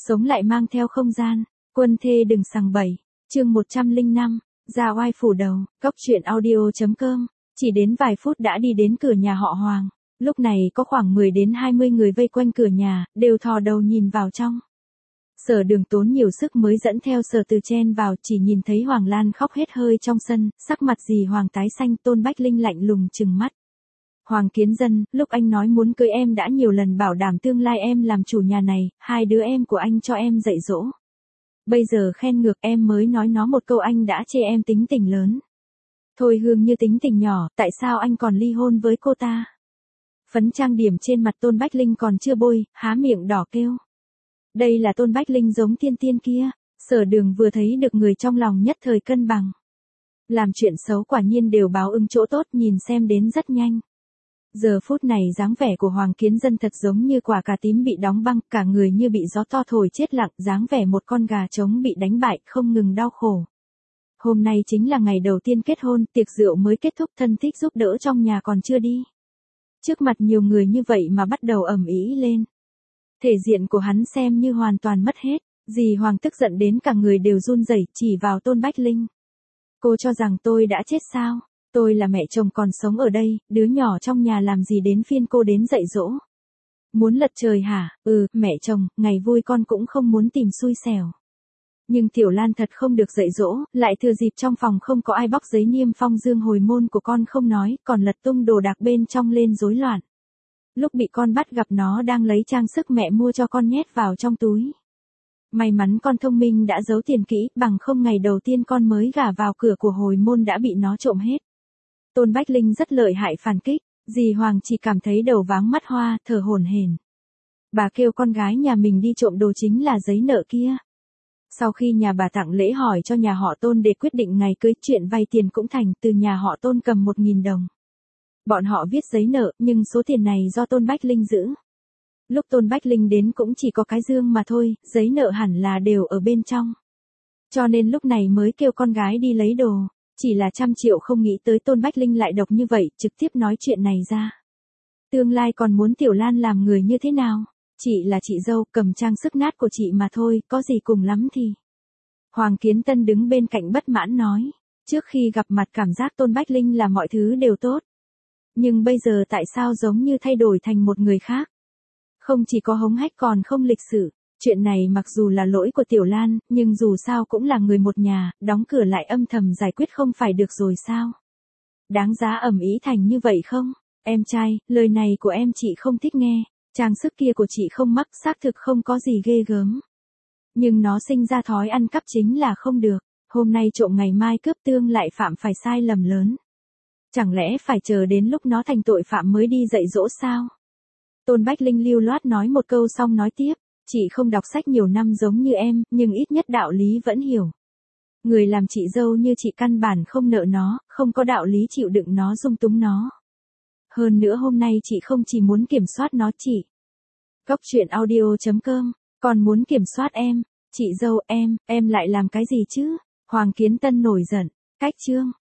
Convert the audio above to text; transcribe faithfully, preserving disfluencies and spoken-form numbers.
Sống lại mang theo không gian, quân thê đừng sằng bậy, chương một trăm lẻ năm, ra oai phủ đầu, cốc truyện audio.com, chỉ đến vài phút đã đi đến cửa nhà họ Hoàng, lúc này có khoảng mười đến hai mươi người vây quanh cửa nhà, đều thò đầu nhìn vào trong. Sở Đường tốn nhiều sức mới dẫn theo Sở Từ chen vào, chỉ nhìn thấy Hoàng Lan khóc hết hơi trong sân, sắc mặt dì Hoàng tái xanh, Tôn Bách Linh lạnh lùng trừng mắt. Hoàng Kiến Dân, lúc anh nói muốn cưới em đã nhiều lần bảo đảm tương lai em làm chủ nhà này, hai đứa em của anh cho em dạy dỗ. Bây giờ khen ngược em mới nói nó một câu anh đã chê em tính tình lớn. Thôi Hương như tính tình nhỏ, tại sao anh còn ly hôn với cô ta? Phấn trang điểm trên mặt Tôn Bách Linh còn chưa bôi, há miệng đỏ kêu. Đây là Tôn Bách Linh giống tiên tiên kia, Sở Đường vừa thấy được người trong lòng nhất thời cân bằng. Làm chuyện xấu quả nhiên đều báo ứng chỗ tốt, nhìn xem đến rất nhanh. Giờ phút này dáng vẻ của Hoàng Kiến Dân thật giống như quả cà tím bị đóng băng, cả người như bị gió to thổi chết lặng, dáng vẻ một con gà trống bị đánh bại, không ngừng đau khổ. Hôm nay chính là ngày đầu tiên kết hôn, tiệc rượu mới kết thúc, thân thích giúp đỡ trong nhà còn chưa đi. Trước mặt nhiều người như vậy mà bắt đầu ầm ĩ lên. Thể diện của hắn xem như hoàn toàn mất hết, dì Hoàng tức giận đến cả người đều run rẩy, chỉ vào Tôn Bách Linh. Cô cho rằng tôi đã chết sao? Tôi là mẹ chồng còn sống ở đây, đứa nhỏ trong nhà làm gì đến phiên cô đến dạy dỗ? Muốn lật trời hả? Ừ, mẹ chồng, ngày vui con cũng không muốn tìm xui xẻo. Nhưng Tiểu Lan thật không được dạy dỗ, lại thừa dịp trong phòng không có ai bóc giấy niêm phong dương hồi môn của con không nói, còn lật tung đồ đạc bên trong lên rối loạn. Lúc bị con bắt gặp nó đang lấy trang sức mẹ mua cho con nhét vào trong túi. May mắn con thông minh đã giấu tiền kỹ, bằng không ngày đầu tiên con mới gả vào cửa của hồi môn đã bị nó trộm hết. Tôn Bách Linh rất lợi hại phản kích, dì Hoàng chỉ cảm thấy đầu váng mắt hoa, thở hổn hển. Bà kêu con gái nhà mình đi trộm đồ chính là giấy nợ kia. Sau khi nhà bà tặng lễ hỏi cho nhà họ Tôn để quyết định ngày cưới, chuyện vay tiền cũng thành, từ nhà họ Tôn cầm một nghìn đồng. Bọn họ viết giấy nợ, nhưng số tiền này do Tôn Bách Linh giữ. Lúc Tôn Bách Linh đến cũng chỉ có cái dương mà thôi, giấy nợ hẳn là đều ở bên trong. Cho nên lúc này mới kêu con gái đi lấy đồ. Chỉ là trăm triệu không nghĩ tới Tôn Bách Linh lại độc như vậy, trực tiếp nói chuyện này ra. Tương lai còn muốn Tiểu Lan làm người như thế nào? Chị là chị dâu, cầm trang sức nát của chị mà thôi, có gì cùng lắm thì. Hoàng Kiến Tân đứng bên cạnh bất mãn nói. Trước khi gặp mặt cảm giác Tôn Bách Linh là mọi thứ đều tốt. Nhưng bây giờ tại sao giống như thay đổi thành một người khác? Không chỉ có hống hách còn không lịch sự. Chuyện này mặc dù là lỗi của Tiểu Lan, nhưng dù sao cũng là người một nhà, đóng cửa lại âm thầm giải quyết không phải được rồi sao? Đáng giá ầm ĩ thành như vậy không? Em trai, lời này của em chị không thích nghe, trang sức kia của chị không mắc, xác thực không có gì ghê gớm. Nhưng nó sinh ra thói ăn cắp chính là không được, hôm nay trộm ngày mai cướp, tương lại phạm phải sai lầm lớn. Chẳng lẽ phải chờ đến lúc nó thành tội phạm mới đi dạy dỗ sao? Tôn Bách Linh lưu loát nói một câu xong nói tiếp. Chị không đọc sách nhiều năm giống như em, nhưng ít nhất đạo lý vẫn hiểu. Người làm chị dâu như chị căn bản không nợ nó, không có đạo lý chịu đựng nó dung túng nó. Hơn nữa hôm nay chị không chỉ muốn kiểm soát nó, chị. Cốc truyện audio.com, còn muốn kiểm soát em. Chị dâu em, em lại làm cái gì chứ? Hoàng Kiến Tân nổi giận, cách chương.